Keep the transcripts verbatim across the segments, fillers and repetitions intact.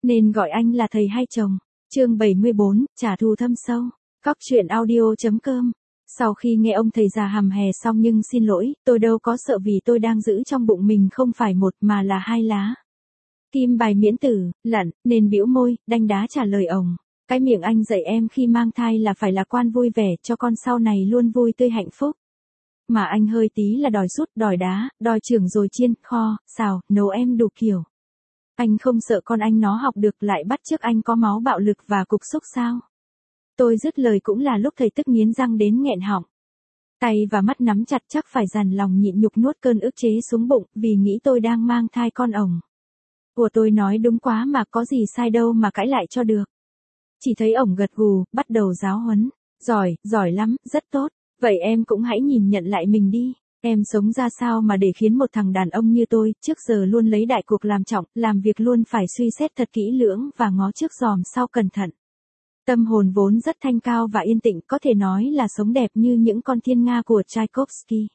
Nên gọi anh là thầy hay chồng. Chương bảy mươi bốn, trả thù thâm sâu. Cóc truyện audio.com. Sau khi nghe ông thầy già hầm hè xong nhưng xin lỗi, tôi đâu có sợ vì tôi đang giữ trong bụng mình không phải một mà là hai lá. Kim bài miễn tử, lặn, nên bĩu môi, đanh đá trả lời ông. Cái miệng anh dạy em khi mang thai là phải lạc quan vui vẻ cho con sau này luôn vui tươi hạnh phúc. Mà anh hơi tí là đòi sút, đòi đá, đòi trưởng rồi chiên, kho, xào, nấu em đủ kiểu. Anh không sợ con anh nó học được lại bắt chước anh có máu bạo lực và cục xúc sao? Tôi dứt lời cũng là lúc thầy tức nghiến răng đến nghẹn họng. Tay và mắt nắm chặt chắc phải dằn lòng nhịn nhục nuốt cơn ức chế xuống bụng vì nghĩ tôi đang mang thai con ổng. Của tôi nói đúng quá mà có gì sai đâu mà cãi lại cho được. Chỉ thấy ổng gật gù, bắt đầu giáo huấn. Giỏi, giỏi lắm, rất tốt. Vậy em cũng hãy nhìn nhận lại mình đi. Em sống ra sao mà để khiến một thằng đàn ông như tôi, trước giờ luôn lấy đại cuộc làm trọng, làm việc luôn phải suy xét thật kỹ lưỡng và ngó trước giòm sau cẩn thận. Tâm hồn vốn rất thanh cao và yên tĩnh, có thể nói là sống đẹp như những con thiên nga của Tchaikovsky.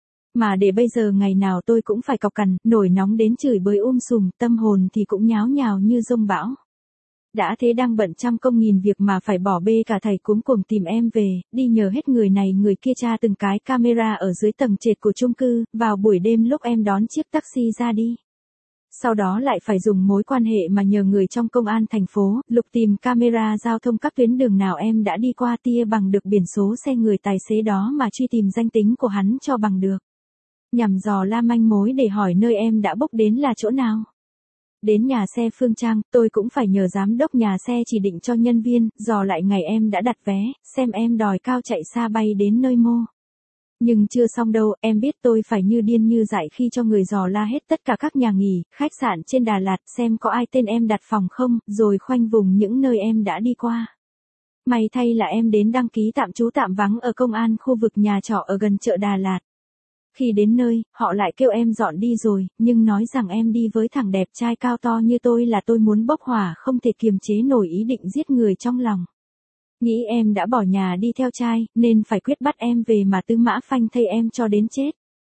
Mà để bây giờ ngày nào tôi cũng phải cọc cằn, nổi nóng đến chửi bới um sùm, tâm hồn thì cũng nháo nhào như dông bão. Đã thế đang bận trăm công nghìn việc mà phải bỏ bê cả thầy cuống cuồng tìm em về, đi nhờ hết người này người kia tra từng cái camera ở dưới tầng trệt của chung cư, vào buổi đêm lúc em đón chiếc taxi ra đi. Sau đó lại phải dùng mối quan hệ mà nhờ người trong công an thành phố, lục tìm camera giao thông các tuyến đường nào em đã đi qua tia bằng được biển số xe người tài xế đó mà truy tìm danh tính của hắn cho bằng được. Nhằm dò la manh mối để hỏi nơi em đã bốc đến là chỗ nào. Đến nhà xe Phương Trang, tôi cũng phải nhờ giám đốc nhà xe chỉ định cho nhân viên, dò lại ngày em đã đặt vé, xem em đòi cao chạy xa bay đến nơi mô. Nhưng chưa xong đâu, em biết tôi phải như điên như dại khi cho người dò la hết tất cả các nhà nghỉ, khách sạn trên Đà Lạt xem có ai tên em đặt phòng không, rồi khoanh vùng những nơi em đã đi qua. May thay là em đến đăng ký tạm trú tạm vắng ở công an khu vực nhà trọ ở gần chợ Đà Lạt. Khi đến nơi, họ lại kêu em dọn đi rồi, nhưng nói rằng em đi với thằng đẹp trai cao to như tôi là tôi muốn bốc hỏa không thể kiềm chế nổi ý định giết người trong lòng. Nghĩ em đã bỏ nhà đi theo trai, nên phải quyết bắt em về mà tứ mã phanh thây em cho đến chết.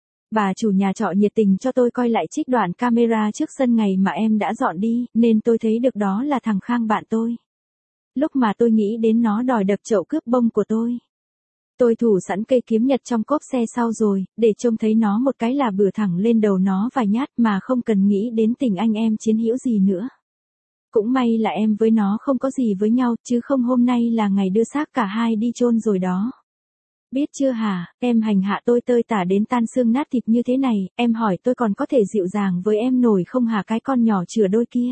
Bà chủ nhà trọ nhiệt tình cho tôi coi lại trích đoạn camera trước sân ngày mà em đã dọn đi, nên tôi thấy được đó là thằng Khang bạn tôi. Lúc mà tôi nghĩ đến nó đòi đập chậu cướp bông của tôi. Tôi thủ sẵn cây kiếm nhật trong cốp xe sau rồi, để trông thấy nó một cái là bừa thẳng lên đầu nó vài nhát mà không cần nghĩ đến tình anh em chiến hữu gì nữa. Cũng may là em với nó không có gì với nhau, chứ không hôm nay là ngày đưa xác cả hai đi chôn rồi đó. Biết chưa hả, em hành hạ tôi tơi tả đến tan xương nát thịt như thế này, em hỏi tôi còn có thể dịu dàng với em nổi không hả cái con nhỏ chửa đôi kia.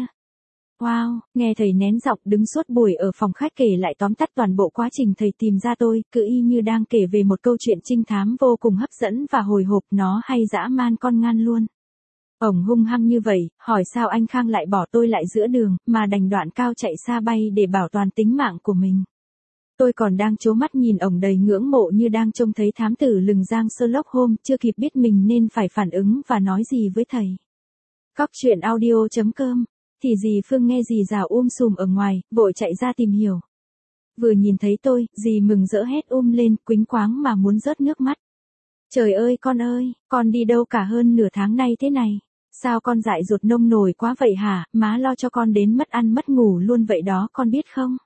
Wow, nghe thầy nén giọng đứng suốt buổi ở phòng khách kể lại tóm tắt toàn bộ quá trình thầy tìm ra tôi, cứ y như đang kể về một câu chuyện trinh thám vô cùng hấp dẫn và hồi hộp, nó hay dã man con ngan luôn. Ổng hung hăng như vậy, hỏi sao anh Khang lại bỏ tôi lại giữa đường, mà đành đoạn cao chạy xa bay để bảo toàn tính mạng của mình. Tôi còn đang trố mắt nhìn ổng đầy ngưỡng mộ như đang trông thấy thám tử lừng giang Sherlock Holmes, chưa kịp biết mình nên phải phản ứng và nói gì với thầy. Cóc truyện audio.com. Thì dì Phương nghe dì rào um sùm ở ngoài, vội chạy ra tìm hiểu. Vừa nhìn thấy tôi, dì mừng rỡ hét um lên, quýnh quáng mà muốn rớt nước mắt. Trời ơi con ơi, con đi đâu cả hơn nửa tháng nay thế này? Sao con dại dột nông nổi quá vậy hả, má lo cho con đến mất ăn mất ngủ luôn vậy đó con biết không?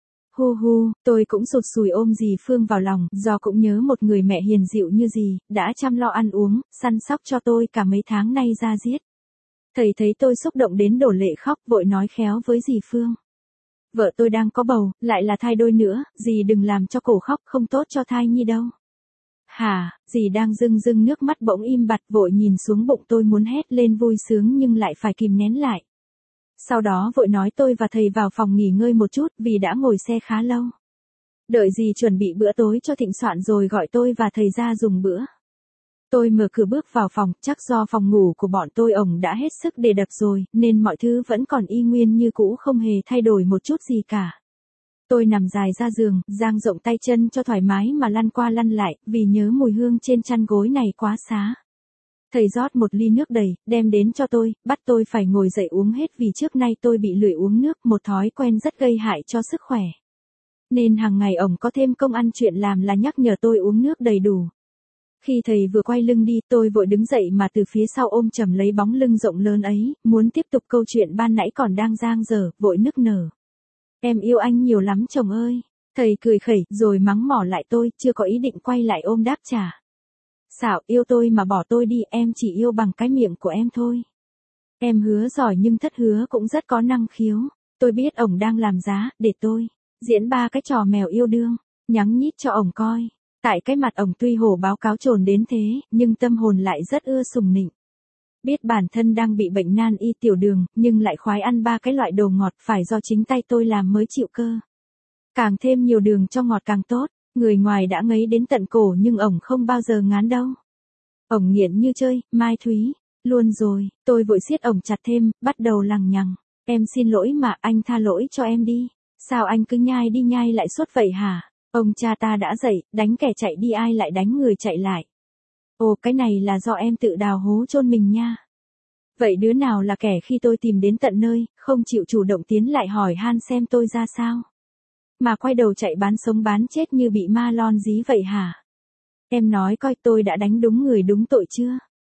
Hu hu, tôi cũng sụt sùi ôm dì Phương vào lòng, do cũng nhớ một người mẹ hiền dịu như dì, đã chăm lo ăn uống, săn sóc cho tôi cả mấy tháng nay ra diết. Thầy thấy tôi xúc động đến đổ lệ khóc, vội nói khéo với dì Phương. Vợ tôi đang có bầu, lại là thai đôi nữa, dì đừng làm cho cổ khóc, không tốt cho thai nhi đâu. Hả, dì đang rưng rưng nước mắt bỗng im bặt, vội nhìn xuống bụng tôi muốn hét lên vui sướng nhưng lại phải kìm nén lại. Sau đó vội nói tôi và thầy vào phòng nghỉ ngơi một chút vì đã ngồi xe khá lâu. Đợi dì chuẩn bị bữa tối cho thịnh soạn rồi gọi tôi và thầy ra dùng bữa. Tôi mở cửa bước vào phòng, chắc do phòng ngủ của bọn tôi ổng đã hết sức để đập rồi, nên mọi thứ vẫn còn y nguyên như cũ không hề thay đổi một chút gì cả. Tôi nằm dài ra giường, dang rộng tay chân cho thoải mái mà lăn qua lăn lại, vì nhớ mùi hương trên chăn gối này quá xá. Thầy rót một ly nước đầy, đem đến cho tôi, bắt tôi phải ngồi dậy uống hết vì trước nay tôi bị lười uống nước, một thói quen rất gây hại cho sức khỏe. Nên hàng ngày ổng có thêm công ăn chuyện làm là nhắc nhở tôi uống nước đầy đủ. Khi thầy vừa quay lưng đi, tôi vội đứng dậy mà từ phía sau ôm chầm lấy bóng lưng rộng lớn ấy, muốn tiếp tục câu chuyện ban nãy còn đang dang dở, vội nức nở. Em yêu anh nhiều lắm chồng ơi. Thầy cười khẩy, rồi mắng mỏ lại tôi, chưa có ý định quay lại ôm đáp trả. Xạo, yêu tôi mà bỏ tôi đi, em chỉ yêu bằng cái miệng của em thôi. Em hứa giỏi nhưng thất hứa cũng rất có năng khiếu. Tôi biết ổng đang làm giá, để tôi diễn ba cái trò mèo yêu đương, nhắng nhít cho ổng coi. Tại cái mặt ổng tuy hổ báo cáo trồn đến thế, nhưng tâm hồn lại rất ưa sùng nịnh. Biết bản thân đang bị bệnh nan y tiểu đường, nhưng lại khoái ăn ba cái loại đồ ngọt phải do chính tay tôi làm mới chịu cơ. Càng thêm nhiều đường cho ngọt càng tốt, người ngoài đã ngấy đến tận cổ nhưng ổng không bao giờ ngán đâu. Ổng nghiện như chơi, Mai Thúy, luôn rồi, tôi vội siết ổng chặt thêm, bắt đầu lằng nhằng. Em xin lỗi mà, anh tha lỗi cho em đi. Sao anh cứ nhai đi nhai lại suốt vậy hả? Ông cha ta đã dạy, đánh kẻ chạy đi ai lại đánh người chạy lại. Ồ, cái này là do em tự đào hố chôn mình nha. Vậy đứa nào là kẻ khi tôi tìm đến tận nơi, không chịu chủ động tiến lại hỏi han xem tôi ra sao? Mà quay đầu chạy bán sống bán chết như bị ma lon dí vậy hả? Em nói coi tôi đã đánh đúng người đúng tội chưa?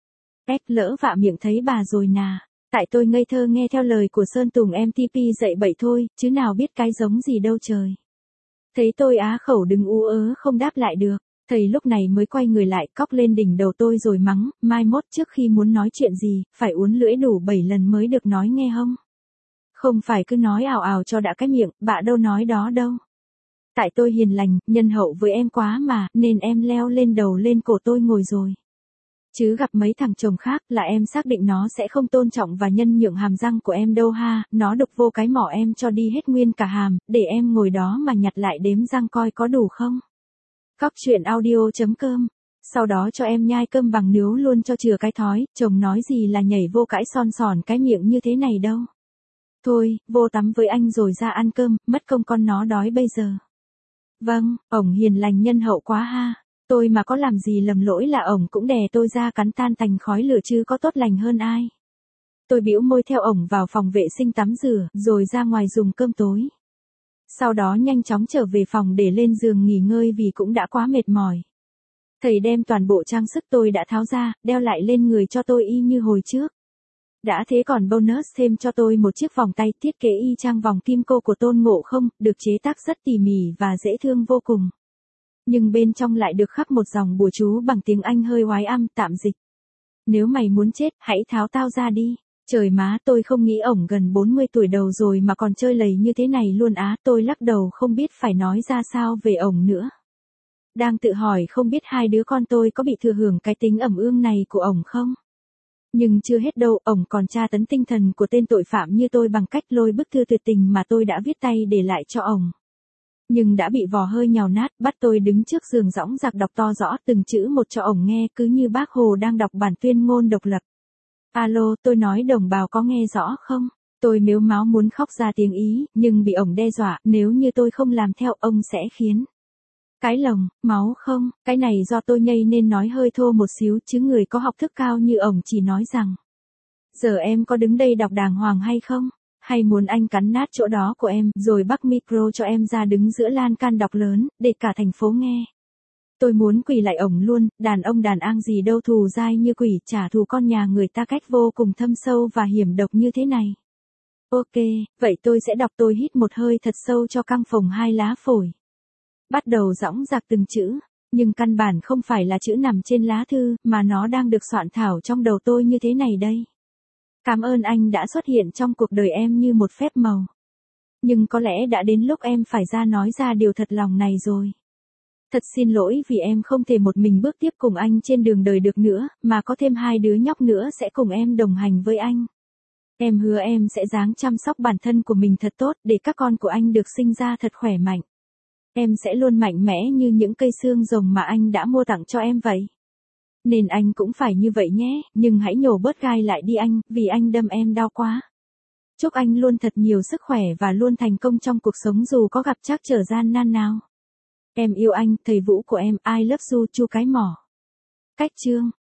Ép lỡ vạ miệng thấy bà rồi nà. Tại tôi ngây thơ nghe theo lời của Sơn Tùng em tê pê dạy bậy thôi, chứ nào biết cái giống gì đâu trời. Thấy tôi á khẩu đứng ú ớ không đáp lại được, thầy lúc này mới quay người lại cóc lên đỉnh đầu tôi rồi mắng, mai mốt trước khi muốn nói chuyện gì, phải uốn lưỡi đủ bảy lần mới được nói nghe hông? Không phải cứ nói ào ào cho đã cái miệng, bạ đâu nói đó đâu. Tại tôi hiền lành, nhân hậu với em quá mà, nên em leo lên đầu lên cổ tôi ngồi rồi. Chứ gặp mấy thằng chồng khác là em xác định nó sẽ không tôn trọng và nhân nhượng hàm răng của em đâu ha, nó đục vô cái mỏ em cho đi hết nguyên cả hàm, để em ngồi đó mà nhặt lại đếm răng coi có đủ không. Cóc truyện audio chấm com. Sau đó cho em nhai cơm bằng níu luôn cho chừa cái thói, chồng nói gì là nhảy vô cãi son sòn cái miệng như thế này đâu. Thôi, vô tắm với anh rồi ra ăn cơm, mất công con nó đói bây giờ. Vâng, ổng hiền lành nhân hậu quá ha. Tôi mà có làm gì lầm lỗi là ổng cũng đè tôi ra cắn tan tành khói lửa chứ có tốt lành hơn ai. Tôi bĩu môi theo ổng vào phòng vệ sinh tắm rửa, rồi ra ngoài dùng cơm tối. Sau đó nhanh chóng trở về phòng để lên giường nghỉ ngơi vì cũng đã quá mệt mỏi. Thầy đem toàn bộ trang sức tôi đã tháo ra, đeo lại lên người cho tôi y như hồi trước. Đã thế còn bonus thêm cho tôi một chiếc vòng tay thiết kế y chang vòng kim cô của Tôn Ngộ Không, được chế tác rất tỉ mỉ và dễ thương vô cùng. Nhưng bên trong lại được khắc một dòng bùa chú bằng tiếng Anh hơi oái âm tạm dịch. Nếu mày muốn chết, hãy tháo tao ra đi. Trời má, tôi không nghĩ ổng gần bốn mươi tuổi đầu rồi mà còn chơi lầy như thế này luôn á, tôi lắc đầu không biết phải nói ra sao về ổng nữa. Đang tự hỏi không biết hai đứa con tôi có bị thừa hưởng cái tính ẩm ương này của ổng không? Nhưng chưa hết đâu, ổng còn tra tấn tinh thần của tên tội phạm như tôi bằng cách lôi bức thư tuyệt tình mà tôi đã viết tay để lại cho ổng. Nhưng đã bị vò hơi nhào nát, bắt tôi đứng trước giường dõng dạc đọc to rõ từng chữ một cho ổng nghe cứ như bác Hồ đang đọc bản tuyên ngôn độc lập. Alo, tôi nói đồng bào có nghe rõ không? Tôi mếu máo muốn khóc ra tiếng Ý, nhưng bị ổng đe dọa, nếu như tôi không làm theo ông sẽ khiến cái lồng, máu không, cái này do tôi nhây nên nói hơi thô một xíu chứ người có học thức cao như ổng chỉ nói rằng. Giờ em có đứng đây đọc đàng hoàng hay không? Hay muốn anh cắn nát chỗ đó của em, rồi bắt micro cho em ra đứng giữa lan can đọc lớn, để cả thành phố nghe. Tôi muốn quỳ lại ổng luôn, đàn ông đàn ang gì đâu thù dai như quỷ, trả thù con nhà người ta cách vô cùng thâm sâu và hiểm độc như thế này. Ok, vậy tôi sẽ đọc. Tôi hít một hơi thật sâu cho căng phồng hai lá phổi. Bắt đầu dõng dạc từng chữ, nhưng căn bản không phải là chữ nằm trên lá thư, mà nó đang được soạn thảo trong đầu tôi như thế này đây. Cảm ơn anh đã xuất hiện trong cuộc đời em như một phép màu. Nhưng có lẽ đã đến lúc em phải ra nói ra điều thật lòng này rồi. Thật xin lỗi vì em không thể một mình bước tiếp cùng anh trên đường đời được nữa, mà có thêm hai đứa nhóc nữa sẽ cùng em đồng hành với anh. Em hứa em sẽ ráng chăm sóc bản thân của mình thật tốt để các con của anh được sinh ra thật khỏe mạnh. Em sẽ luôn mạnh mẽ như những cây xương rồng mà anh đã mua tặng cho em vậy. Nên anh cũng phải như vậy nhé, nhưng hãy nhổ bớt gai lại đi anh, vì anh đâm em đau quá. Chúc anh luôn thật nhiều sức khỏe và luôn thành công trong cuộc sống dù có gặp trắc trở gian nan nào. Em yêu anh, thầy Vũ của em, I love you, chu cái mỏ. Cách chương.